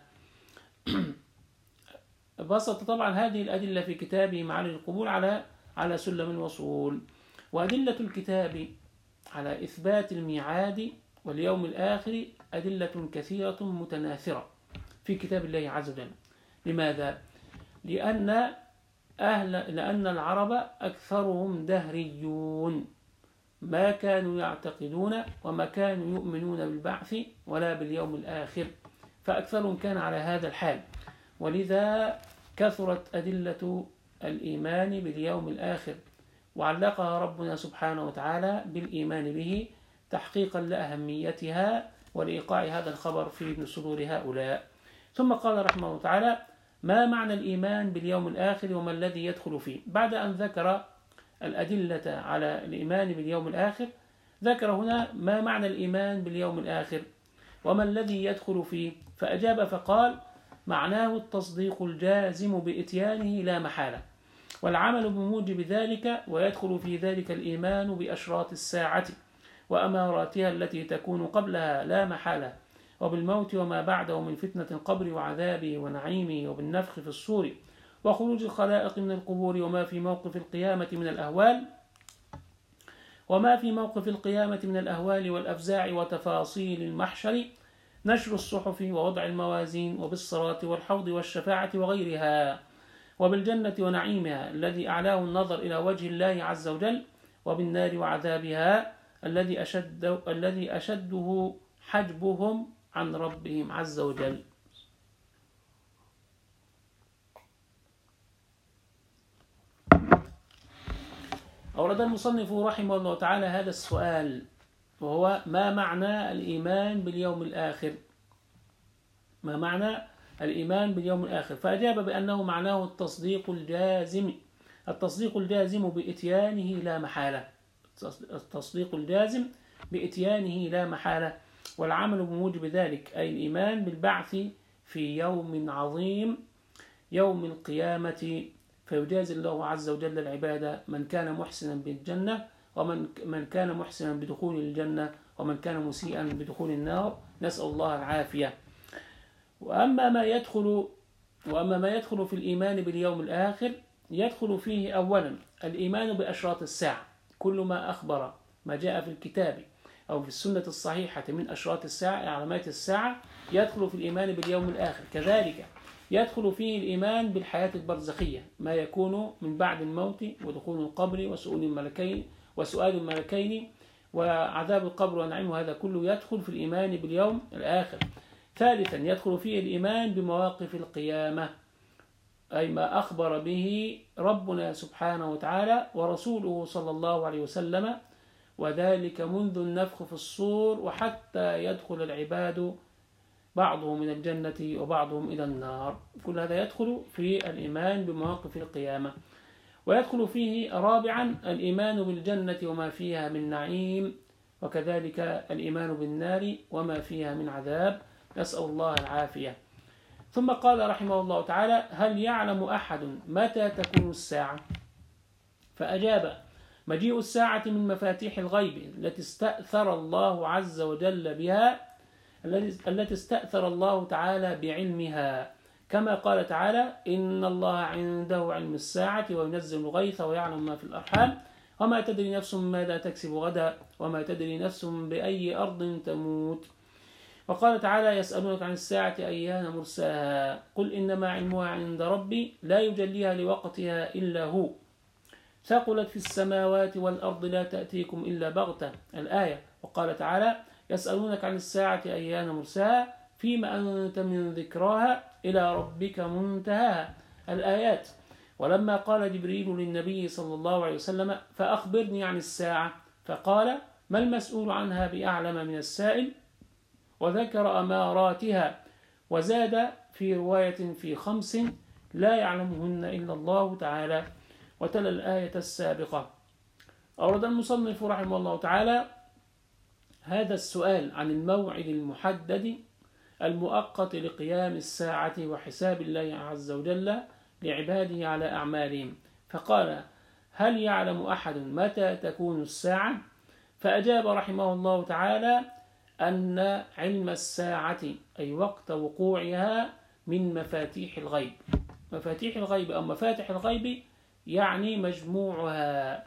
بسط طبعا هذه الأدلة في كتابه معالج القبول على على سلم الوصول. وأدلة الكتاب على إثبات الميعاد واليوم الآخر أدلة كثيرة متناثرة في كتاب الله عز وجل. لماذا؟ لأن أهل لأن العرب أكثرهم دهريون، ما كانوا يعتقدون وما كانوا يؤمنون بالبعث ولا باليوم الآخر، فأكثرهم كان على هذا الحال، ولذا كثرت أدلة الإيمان باليوم الآخر، وعلقها ربنا سبحانه وتعالى بالإيمان به تحقيقا لأهميتها ولإيقاع هذا الخبر في صدور هؤلاء. ثم قال رحمه الله تعالى: ما معنى الإيمان باليوم الآخر وما الذي يدخل فيه؟ بعد أن ذكر الأدلة على الإيمان باليوم الآخر ذكر هنا ما معنى الإيمان باليوم الآخر وما الذي يدخل فيه، فأجاب فقال: معناه التصديق الجازم بإتيانه لا محالة، والعمل بموجب ذلك، ويدخل في ذلك الإيمان بأشراط الساعة وأماراتها التي تكون قبلها لا محالة، وبالموت وما بعده من فتنة القبر وعذابه ونعيمه، وبالنفخ في الصور وخروج الخلائق من القبور، وما في موقف القيامة من الأهوال وما في موقف القيامة من الأهوال والأفزاع وتفاصيل المحشر، نشر الصحف ووضع الموازين، وبالصراط والحوض والشفاعة وغيرها، وبالجنة ونعيمها الذي أعلاه النظر إلى وجه الله عز وجل، وبالنار وعذابها الذي أشد الذي أشده حجبهم عن ربهم عز وجل. أورد المصنف رحمه الله تعالى هذا السؤال، وهو: ما معنى الإيمان باليوم الآخر؟ ما معنى الإيمان باليوم الآخر؟ فأجاب بأنه معناه التصديق الجازم التصديق الجازم بإتيانه لا محالة التصديق الجازم بإتيانه لا محالة، والعمل بموجب ذلك، أي الإيمان بالبعث في يوم عظيم يوم القيامة، فيجازي الله عز وجل العباد، من كان محسنا بالجنة ومن من كان محسنا بدخول الجنة، ومن كان مسيئا بدخول النار، نسأل الله العافية. وأما ما يدخل وأما ما يدخل في الإيمان باليوم الآخر، يدخل فيه أولا الإيمان بأشراط الساعة، كل ما أخبر ما جاء في الكتاب أو في السنة الصحيحة من أشراط الساعة علامات الساعة يدخل في الإيمان باليوم الآخر. كذلك يدخل فيه الإيمان بالحياة البرزخية، ما يكون من بعد الموت ودخول القبر وسؤال الملكين وسؤال الملكين وعذاب القبر ونعيمه، هذا كله يدخل في الإيمان باليوم الآخر. ثالثا يدخل فيه الإيمان بمواقف القيامة، أي ما أخبر به ربنا سبحانه وتعالى ورسوله صلى الله عليه وسلم، وذلك منذ النفخ في الصور وحتى يدخل العباد بعضهم من الجنة وبعضهم إلى النار. كل هذا يدخل في الإيمان بمواقف القيامة. ويدخل فيه رابعا الإيمان بالجنة وما فيها من نعيم، وكذلك الإيمان بالنار وما فيها من عذاب، نسأل الله العافية. ثم قال رحمه الله تعالى: هل يعلم أحد متى تكون الساعة؟ فأجاب مجيء الساعة من مفاتيح الغيب التي استأثر الله عز وجل بها، التي استأثر الله تعالى بعلمها، كما قال تعالى: إن الله عنده علم الساعة وينزل الغيث ويعلم ما في الأرحام وما تدري نفس ماذا تكسب غدا وما تدري نفس بأي أرض تموت. وقال تعالى: يسألونك عن الساعة أيان مرساها قل إنما علمها عند ربي لا يجليها لوقتها إلا هو ثقلت في السماوات والأرض لا تأتيكم إلا بغتة. الآية. وقال تعالى: يسألونك عن الساعة أيان مرساها فيما أنت من ذكراها إلى ربك منتهاها. الآيات. ولما قال جبريل للنبي صلى الله عليه وسلم: فأخبرني عن الساعة، فقال: ما المسؤول عنها بأعلم من السائل، وذكر أماراتها، وزاد في رواية في خمس لا يعلمهن إلا الله تعالى، وتلا الآية السابقة. أورد المصنف رحمه الله تعالى هذا السؤال عن الموعد المحدد المؤقت لقيام الساعة وحساب الله عز وجل لعباده على أعمالهم، فقال: هل يعلم أحد متى تكون الساعة؟ فأجاب رحمه الله تعالى أن علم الساعة أي وقت وقوعها من مفاتيح الغيب. مفاتيح الغيب أو مفاتيح الغيب يعني مجموعها،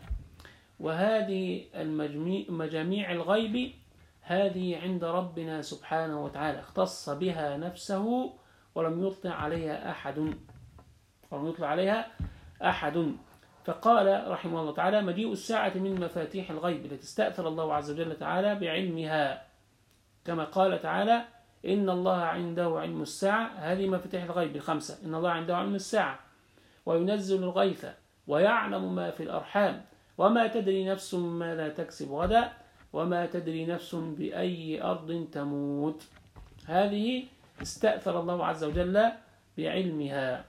وهذه مجاميع الغيب هذه عند ربنا سبحانه وتعالى، اختص بها نفسه ولم يطلع عليها أحد ولم يطلع عليها أحد. فقال رحمه الله تعالى: مجيء الساعة من مفاتيح الغيب التي استأثر الله عز وجل تعالى بعلمها، كما قال تعالى: إن الله عنده علم الساعة. هذه مفاتيح الغيب الخمسة: إن الله عنده علم الساعة وينزل الغيث ويعلم ما في الأرحام وما تدري نفس ماذا تكسب غدا وما تدري نفس بأي أرض تموت. هذه استأثر الله عز وجل بعلمها.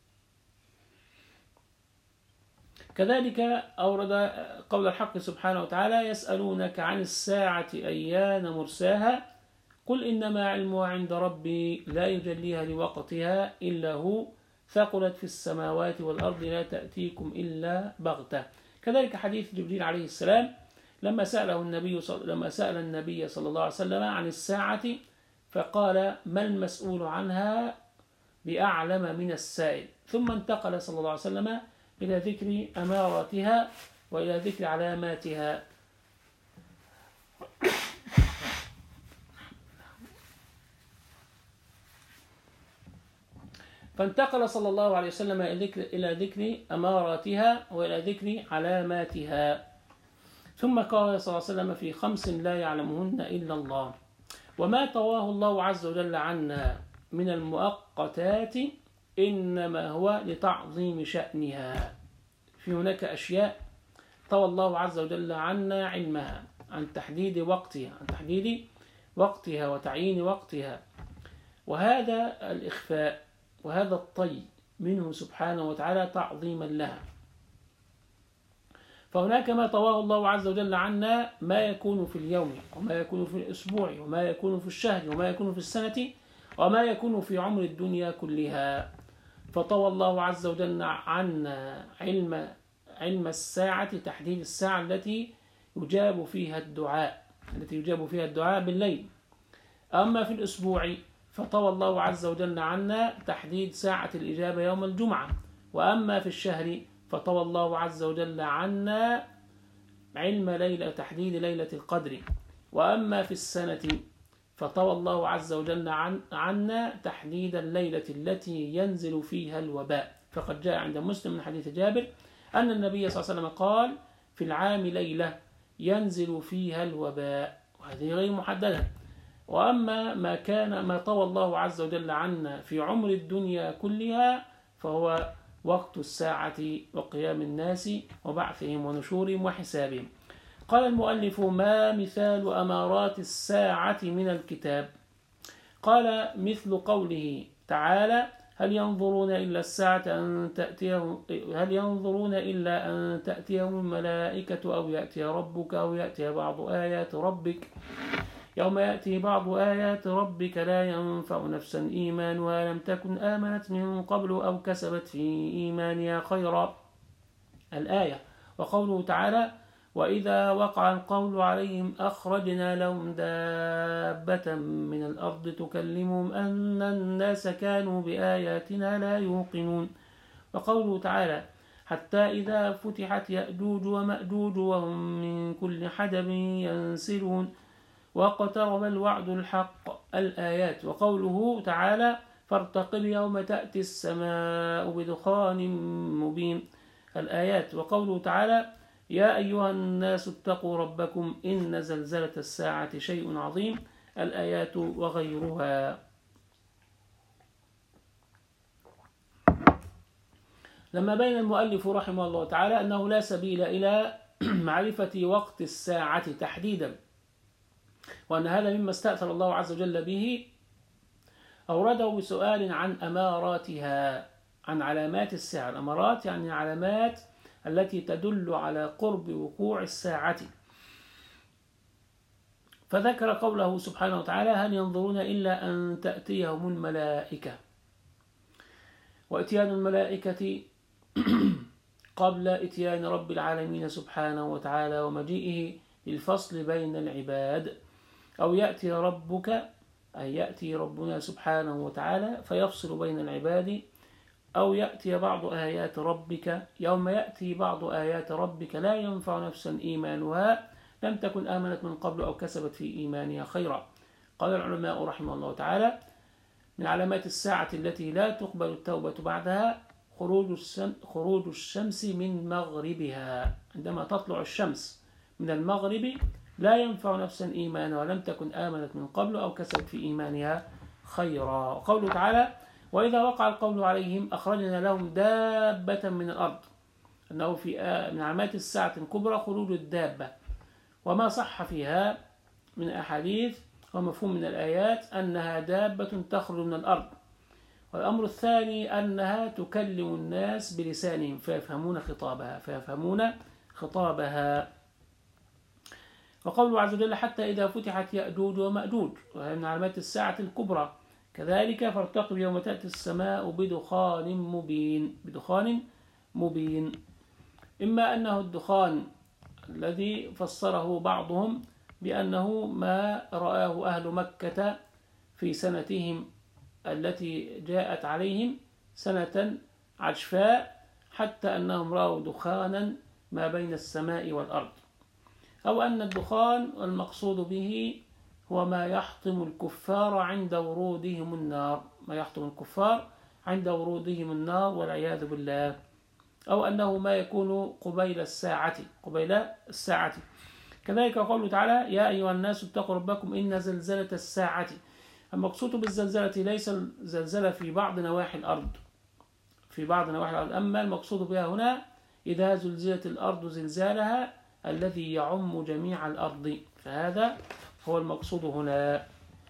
كذلك أورد قول الحق سبحانه وتعالى: يسألونك عن الساعة أيان مرساها قل إنما علمها عند ربي لا يجليها لوقتها إلا هو ثقلت في السماوات والأرض لا تأتيكم إلا بغتة. كذلك حديث جبريل عليه السلام لما سأله النبي لما سأل النبي صلى الله عليه وسلم عن الساعة فقال: ما المسؤول عنها بأعلم من السائل. ثم انتقل صلى الله عليه وسلم إلى ذكر أماراتها وإلى ذكر علاماتها. فانتقل صلى الله عليه وسلم إلى ذكر أماراتها وإلى ذكر علاماتها. ثم قال صلى الله عليه وسلم: في خمس لا يعلمهن إلا الله. وما طواه الله عز وجل عنا من المؤقتات إنما هو لتعظيم شأنها. في هناك أشياء طوى الله عز وجل عنا علمها عن تحديد وقتها عن تحديد وقتها وتعيين وقتها، وهذا الإخفاء وهذا الطي منه سبحانه وتعالى تعظيما لها. فهناك ما طواه الله عز وجل عنا ما يكون في اليوم وما يكون في الأسبوع وما يكون في الشهر وما يكون في السنة وما يكون في عمر الدنيا كلها. فطوى الله عز وجل عنا علم علم الساعة، تحديد الساعة التي يجاب فيها الدعاء التي يجاب فيها الدعاء بالليل. أما في الأسبوع فطوى الله عز وجل عنا تحديد ساعة الإجابة يوم الجمعة. وأما في الشهر فطوى الله عز وجل عنا علم ليلة تحديد ليلة القدر. وأما في السنة فطوى الله عز وجل عن عنا تحديد الليلة التي ينزل فيها الوباء. فقد جاء عند مسلم من حديث جابر أن النبي صلى الله عليه وسلم قال: في العام ليلة ينزل فيها الوباء، وهذه غير محددة. وأما ما كان ما طوى الله عز وجل عنا في عمر الدنيا كلها فهو وقت الساعة وقيام الناس وبعثهم ونشورهم وحسابهم. قال المؤلف: ما مثال أمارات الساعة من الكتاب؟ قال: مثل قوله تعالى: هل ينظرون إلا الساعة أن تأتيهم هل ينظرون إلا أن تأتيهم الملائكة أو يأتي ربك أو يأتي بعض آيات ربك يوم يأتي بعض آيات ربك لا ينفع نفسا إيمانها لم تكن آمنت من قبل أو كسبت في إيمانها خيرا. الآية. وقوله تعالى وإذا وقع القول عليهم أخرجنا لهم دابة من الأرض تكلمهم أن الناس كانوا بآياتنا لا يوقنون. وقوله تعالى حتى إذا فتحت يأجوج ومأجوج وهم من كل حدب ينسلون واقترب الوعد الحق الآيات. وقوله تعالى فارتقب يوم تأتي السماء بدخان مبين الآيات. وقوله تعالى يا أيها الناس اتقوا ربكم إن زلزلة الساعة شيء عظيم الآيات وغيرها. لما بين المؤلف رحمه الله تعالى أنه لا سبيل إلى معرفة وقت الساعة تحديدا، وأن هذا مما استأثر الله عز وجل به، أورده بسؤال عن أماراتها، عن علامات الساعة. الأمارات يعني علامات التي تدل على قرب وقوع الساعة. فذكر قوله سبحانه وتعالى هل ينظرون إلا أن تأتيهم الملائكة. وإتيان الملائكة قبل إتيان رب العالمين سبحانه وتعالى ومجيئه للفصل بين العباد، أو يأتي ربك أي يأتي ربنا سبحانه وتعالى فيفصل بين العباد، أو يأتي بعض آيات ربك. يوم يأتي بعض آيات ربك لا ينفع نفسا إيمانها لم تكن آمنت من قبل أو كسبت في إيمانها خيرا. قال العلماء رحمه الله تعالى من علامات الساعة التي لا تقبل التوبة بعدها خروج الشمس من مغربها. عندما تطلع الشمس من المغرب لا ينفع نفسا إيمانها لم تكن آمنت من قبل أو كسبت في إيمانها خيرا. وقوله تعالى وإذا وقع القول عليهم أخرجنا لهم دابة من الأرض، أنه في من علامات الساعة الكبرى خروج الدابة، وما صح فيها من أحاديث ومفهوم من الآيات أنها دابة تخرج من الأرض. والأمر الثاني أنها تكلم الناس بلسانهم فيفهمون خطابها فيفهمون خطابها. وقوله عز وجل حتى إذا فتحت يأجوج ومأجوج، وهي من علامات الساعة الكبرى كذلك. فارتقب يوم تأتي السماء بدخان مبين بدخان مبين إما أنه الدخان الذي فسره بعضهم بأنه ما رآه أهل مكة في سنتهم التي جاءت عليهم سنة عجفاء حتى أنهم رأوا دخانا ما بين السماء والأرض، أو أن الدخان المقصود به هو ما يحطم الكفار عند ورودهم النار ما يحطم الكفار عند ورودهم النار والعياذ بالله، أو أنه ما يكون قبيل الساعة قبيل الساعة كذلك. قوله تعالى يا أيها الناس اتقوا ربكم إن زلزلة الساعة. المقصود بالزلزلة ليس الزلزلة في بعض نواحي الأرض في بعض نواحي الأرض أما المقصود بها هنا إذا زلزلت الأرض زلزالها الذي يعم جميع الأرض، فهذا هو المقصود هنا.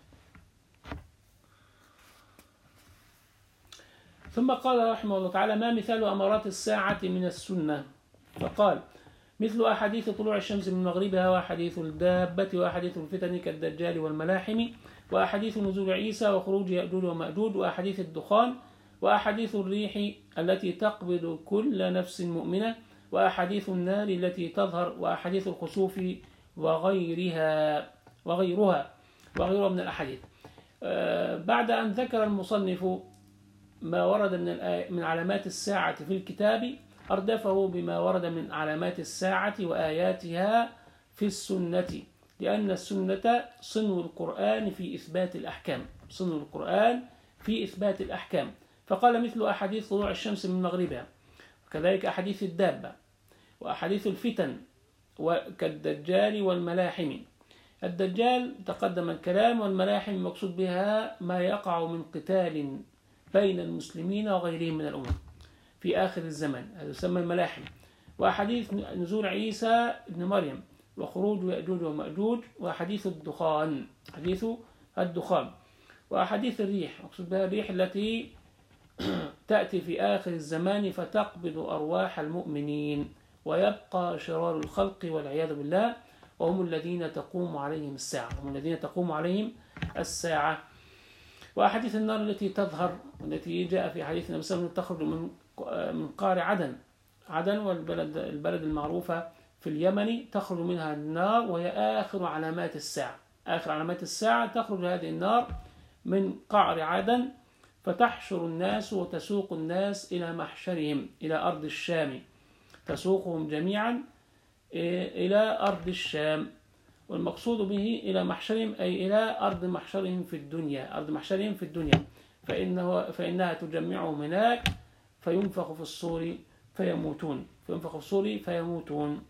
ثم قال رحمه الله تعالى ما مثال أمارات الساعة من السنة؟ فقال مثل أحاديث طلوع الشمس من مغربها وأحاديث الدابة وأحاديث الفتن كالدجال والملاحم وأحاديث نزول عيسى وخروج يأجوج ومأجوج وأحاديث الدخان وأحاديث الريح التي تقبض كل نفس مؤمنة وأحاديث النار التي تظهر وأحاديث الخسوف وغيرها وغيرها وغيرها من الأحاديث. بعد أن ذكر المصنف ما ورد من من علامات الساعة في الكتاب أردفه بما ورد من علامات الساعة وآياتها في السنة، لأن السنة صنو القرآن في إثبات الأحكام صنو القرآن في إثبات الأحكام. فقال مثل أحاديث طلوع الشمس من مغربها، وكذلك أحاديث الدابة وأحاديث الفتن كالدجال والملاحم. الدجال تقدم الكلام، والملاحم المقصود بها ما يقع من قتال بين المسلمين وغيرهم من الأمم في آخر الزمان، هذا يسمى الملاحم. وأحاديث نزول عيسى ابن مريم وخروج يأجوج ومأجوج وأحاديث الدخان حديث الدخان وأحاديث الريح مقصود بها الريح التي تأتي في آخر الزمان فتقبض أرواح المؤمنين ويبقى شرار الخلق والعياذ بالله، وهم الذين تقوم عليهم الساعة هم الذين تقوم عليهم الساعة. وأحاديث النار التي تظهر والتي جاء في حديث النبي صلى الله عليه وسلم تخرج من من قار عدن عدن والبلد البلد المعروفة في اليمن تخرج منها النار، وهي آخر علامات الساعة. آخر علامات الساعة تخرج هذه النار من قعر عدن، فتحشر الناس وتسوق الناس إلى محشرهم إلى أرض الشام، تسوقهم جميعا إلى أرض الشام. والمقصود به إلى محشرهم أي إلى أرض محشرهم في الدنيا، أرض محشرهم في الدنيا، فإنه فإنها تجمعهم هناك فينفخ في الصور فيموتون، فينفخ في الصور فيموتون.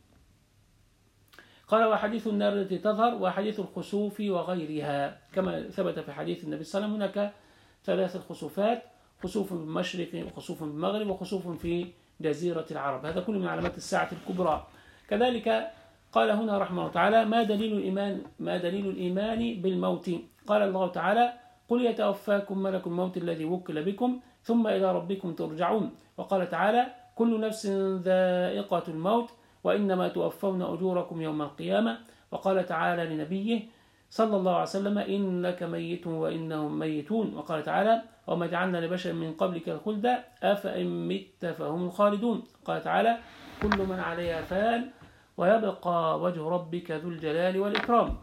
قال وحديث النار التي تظهر وحديث الخسوف وغيرها، كما ثبت في حديث النبي صلى الله عليه وسلم هناك ثلاث خسوفات: خسوف في المشرق وخسوف في المغرب وخسوف في جزيرة العرب. هذا كله من علامات الساعة الكبرى. كذلك قال هنا رحمه الله تعالى: ما دليل الإيمان ما دليل الإيمان بالموت؟ قال الله تعالى: قل يتوفاكم ملك الموت الذي وكل بكم ثم إلى ربكم ترجعون. وقال تعالى: كل نفس ذائقة الموت وإنما توفون أجوركم يوم القيامة. وقال تعالى لنبيه صلى الله عليه وسلم: إنك ميت وإنهم ميتون. وقال تعالى: وما جعلنا لبشر من قبلك الخلد أفإن مت فهم الخالدون. قال تعالى: كل من عليها فان ويبقى وجه ربك ذو الجلال والإكرام.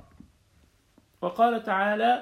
وقال تعالى: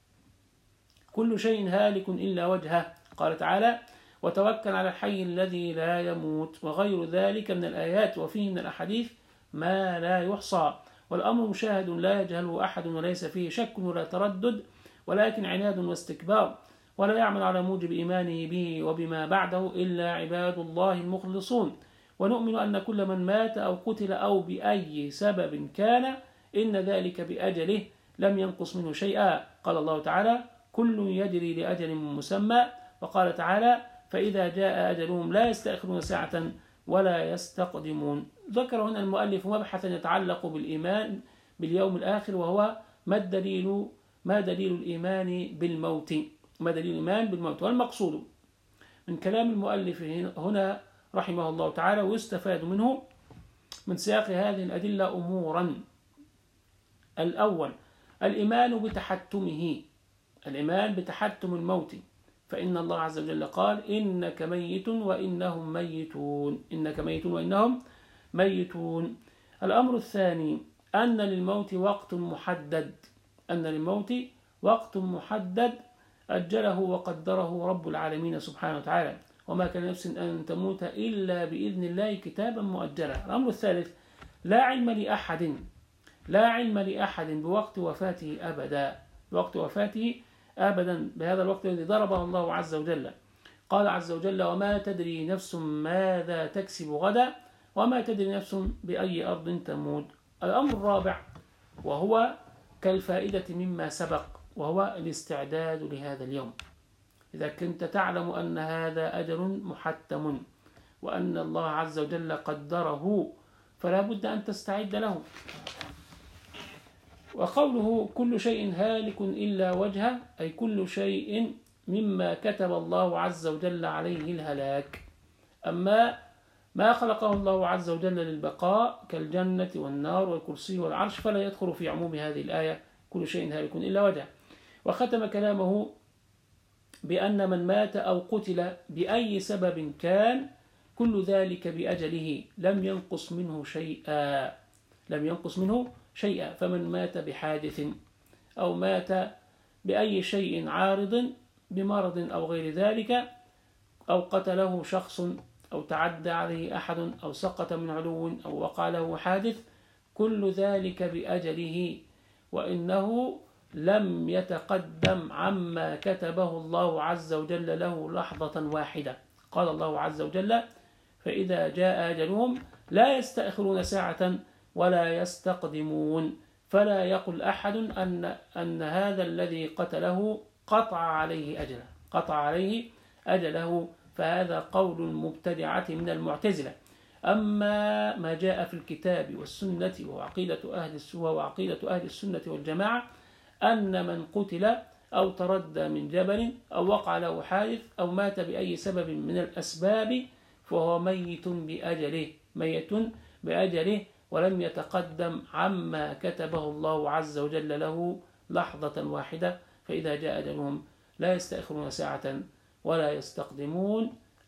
كل شيء هالك إلا وجهه. قال تعالى: وتوكل على الحي الذي لا يموت. وغير ذلك من الآيات وفيه من الأحاديث ما لا يحصى. والأمر مشاهد لا يجهله أحد وليس فيه شك ولا تردد، ولكن عناد واستكبار، ولا يعمل على موجب إيمانه به وبما بعده إلا عباد الله المخلصون. ونؤمن أن كل من مات أو قتل أو بأي سبب كان إن ذلك بأجله لم ينقص منه شيئا. قال الله تعالى: كل يجري لأجل مسمى. وقال تعالى: فإذا جاء أجلهم لا يستأخرون ساعة ولا يستقدمون. ذكر هنا المؤلف مبحثا يتعلق بالإيمان باليوم الآخر، وهو ما الدليل ما دليل الإيمان بالموت ما دليل الإيمان بالموت والمقصود من كلام المؤلف هنا رحمه الله تعالى ويستفاد منه من سياق هذه الأدلة أمورا. الأول: الإيمان بتحتمه الإيمان بتحتم الموت، فإن الله عز وجل قال: إنك ميت وإنهم ميتون إنك ميت وإنهم ميتون. الأمر الثاني: أن للموت وقت محدد أن للموت وقت محدد أجله وقدره رب العالمين سبحانه وتعالى، وما كان نفس أن تموت إلا بإذن الله كتابا مؤجلا. الأمر الثالث: لا علم لأحد لا علم لأحد بوقت وفاته أبدا بوقت وفاته أبدا بهذا الوقت الذي ضربه الله عز وجل. قال عز وجل: وما تدري نفس ماذا تكسب غدا وما تدري نفس بأي أرض تموت. الأمر الرابع وهو كالفائدة مما سبق، وهو الاستعداد لهذا اليوم. إذا كنت تعلم أن هذا أجل محتم وأن الله عز وجل قدره فلا بد أن تستعد له. وقوله: كل شيء هالك إلا وجهه، أي كل شيء مما كتب الله عز وجل عليه الهلاك. أما ما خلقه الله عز وجل للبقاء كالجنة والنار والكرسي والعرش فلا يدخل في عموم هذه الآية: كل شيء هالك إلا وجهه. وختم كلامه بأن من مات أو قتل بأي سبب كان كل ذلك بأجله لم ينقص منه شيئا لم ينقص منه شيئا فمن مات بحادث أو مات بأي شيء عارض بمرض أو غير ذلك، أو قتله شخص أو تعدى عليه أحد أو سقط من علو أو وقع له حادث، كل ذلك بأجله، وإنه لم يتقدم عما كتبه الله عز وجل له لحظة واحدة. قال الله عز وجل: فإذا جاء أجلهم لا يستأخرون ساعة ولا يستقدمون. فلا يقل أحد أن أن هذا الذي قتله قطع عليه أجله قطع عليه أجله فهذا قول المبتدعة من المعتزلة. أما ما جاء في الكتاب والسنة وعقيدة أهل وعقيدة أهل السنة والجماعة أن من قتل أو تردى من جبل أو وقع له حادث أو مات بأي سبب من الأسباب فهو ميت بأجله ميت بأجله ولم يتقدم عما كتبه الله عز وجل له لحظة واحدة. فإذا جاء أجلهم لا يستأخرون ساعة ولا يستقدمون.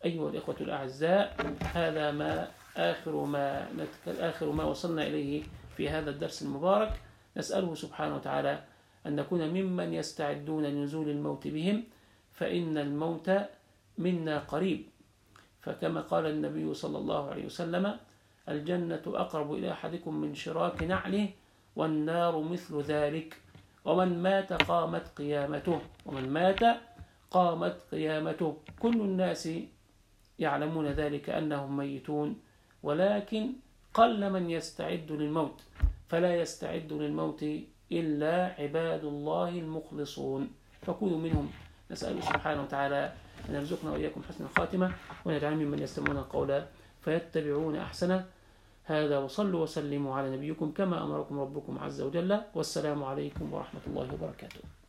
أيها الإخوة الأعزاء، هذا ما آخر ما آخر ما وصلنا إليه في هذا الدرس المبارك. نسأله سبحانه وتعالى أن نكون ممن يستعدون لنزول الموت بهم، فإن الموت منا قريب. فكما قال النبي صلى الله عليه وسلم: الجنة أقرب إلى أحدكم من شراك نعله، والنار مثل ذلك، ومن مات قامت قيامته، ومن مات قامت قيامته. كل الناس يعلمون ذلك أنهم ميتون، ولكن قل من يستعد للموت، فلا يستعد للموت إلا عباد الله المخلصون، فكونوا منهم. نسأل سبحانه وتعالى أن يرزقنا وإياكم حسن الخاتمة، ونجعل ممن يستمعون القول فيتبعون أحسنه. هذا، وصلوا وسلموا على نبيكم كما أمركم ربكم عز وجل، والسلام عليكم ورحمة الله وبركاته.